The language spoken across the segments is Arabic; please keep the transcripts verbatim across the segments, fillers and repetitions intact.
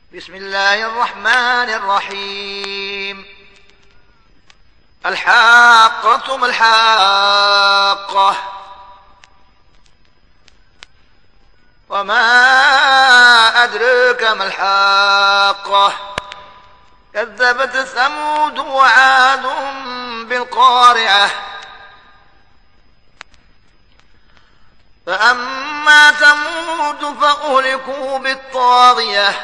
بسم الله الرحمن الرحيم. الحاقة ما الحاقة وما أدرك ما الحاقة كذبت ثمود وعاد بالقارعة فأما ثمود فأهلكوا بالطاغية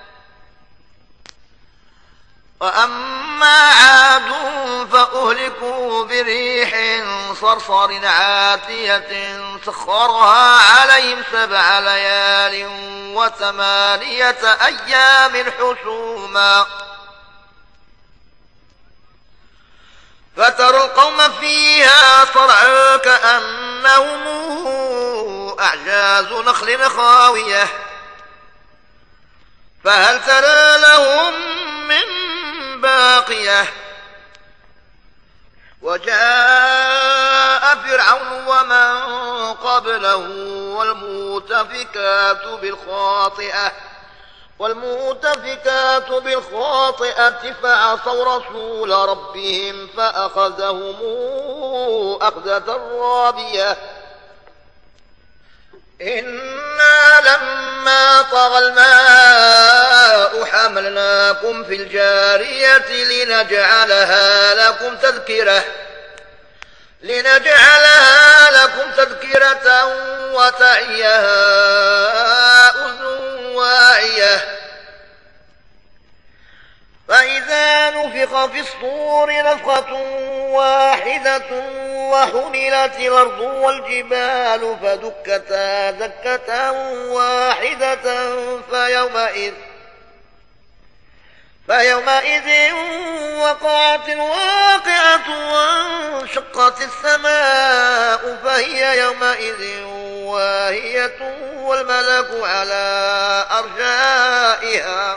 وأما عاد فأهلكوا بريح صرصر عاتية سخرها عليهم سبع ليال وثمانية أيام حسوما فترى القوم فيها صرعى كأنهم أعجاز نخل خاوية فهل ترى لهم من باقية وجاء فرعون ومن قبله والمؤتفكات بالخاطئة والمؤتفكات بالخاطئة فعصوا رسول ربهم فأخذهم أخذة رابية إنا لما طغى الماء حملناكم في الجارية لنجعلها لكم تذكرة لنجعلها لكم تذكرة وتعيها أذن واعية فإذا نفخ في الصور نفخة واحدة وحملت الأرض والجبال فدكتا دكة واحدة فيومئذ فيومئذ وقعت الواقعة وانشقت السماء فهي يومئذ واهية والملك على أرجائها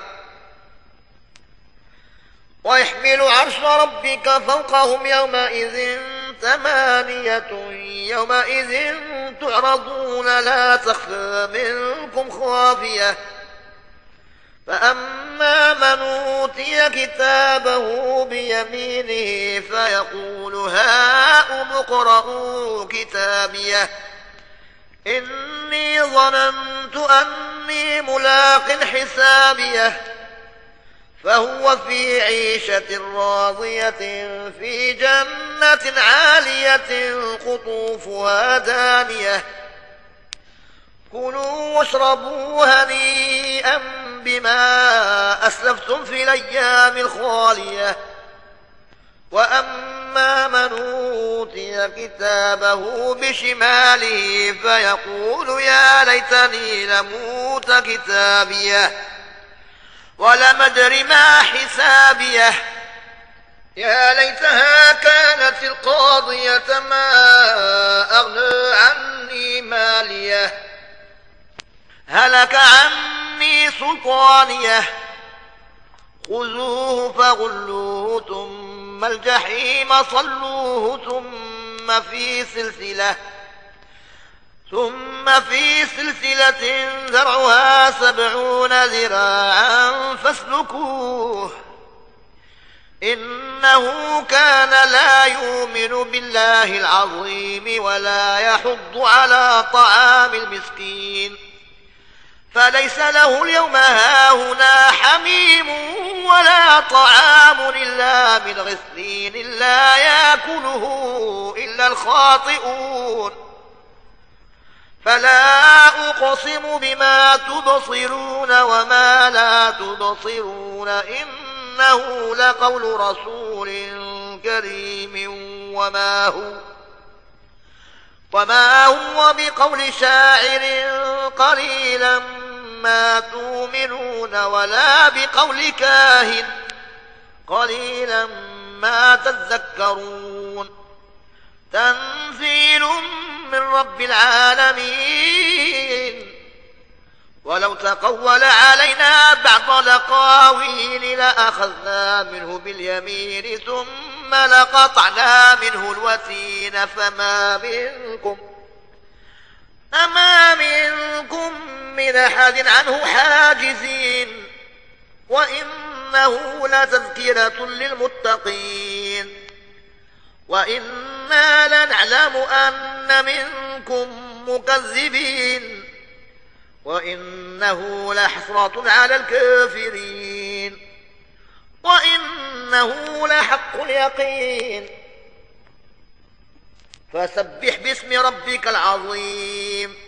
ويحمل عرش ربك فوقهم يومئذ ثمانية يومئذ تعرضون لا تخفى منكم خافية فأما من أوتي كتابه بيمينه فيقول هاؤم اقرءوا كتابيه إني ظننت أني ملاق حسابيه فهو في عيشة راضية في جنة عالية قطوفها دانية كلوا واشربوا هنيئا بما أسلفتم في الأيام الخالية وأما من أوتي كتابه بشماله فيقول يا ليتني لموت كتابيه ولم أدر ما حسابيه يا ليتها كانت القاضية ما أغنى عني ماليه هلك عني سلطانيه خذوه فغلوه ثم الجحيم صلوه ثم في سلسلة ثم في سلسلة ذرعها سبعون ذراعا فاسلكوه إنه كان لا يؤمن بالله العظيم ولا يحض على طعام المسكين فليس له اليوم هاهنا حميم ولا طعام إلا من غسلين لا يأكله إلا الخاطئون فلا أقسم بما تبصرون وما لا تبصرون إنه لقول رسول كريم وما هو وما هو بقول شاعر قليلا ما تؤمنون ولا بقول كاهن قليلا ما تذكرون تنزيل من رب العالمين ولو تقول علينا بعض الأقاويل لأخذنا منه باليمين ثم لقطعنا منه الوتين فما منكم أما منكم من أحد عنه حاجزين وإنه لتذكرة للمتقين وإنا لنعلم أن منكم مكذبين وإنه لحسرة على الكافرين وإنه لحق اليقين فسبح باسم ربك العظيم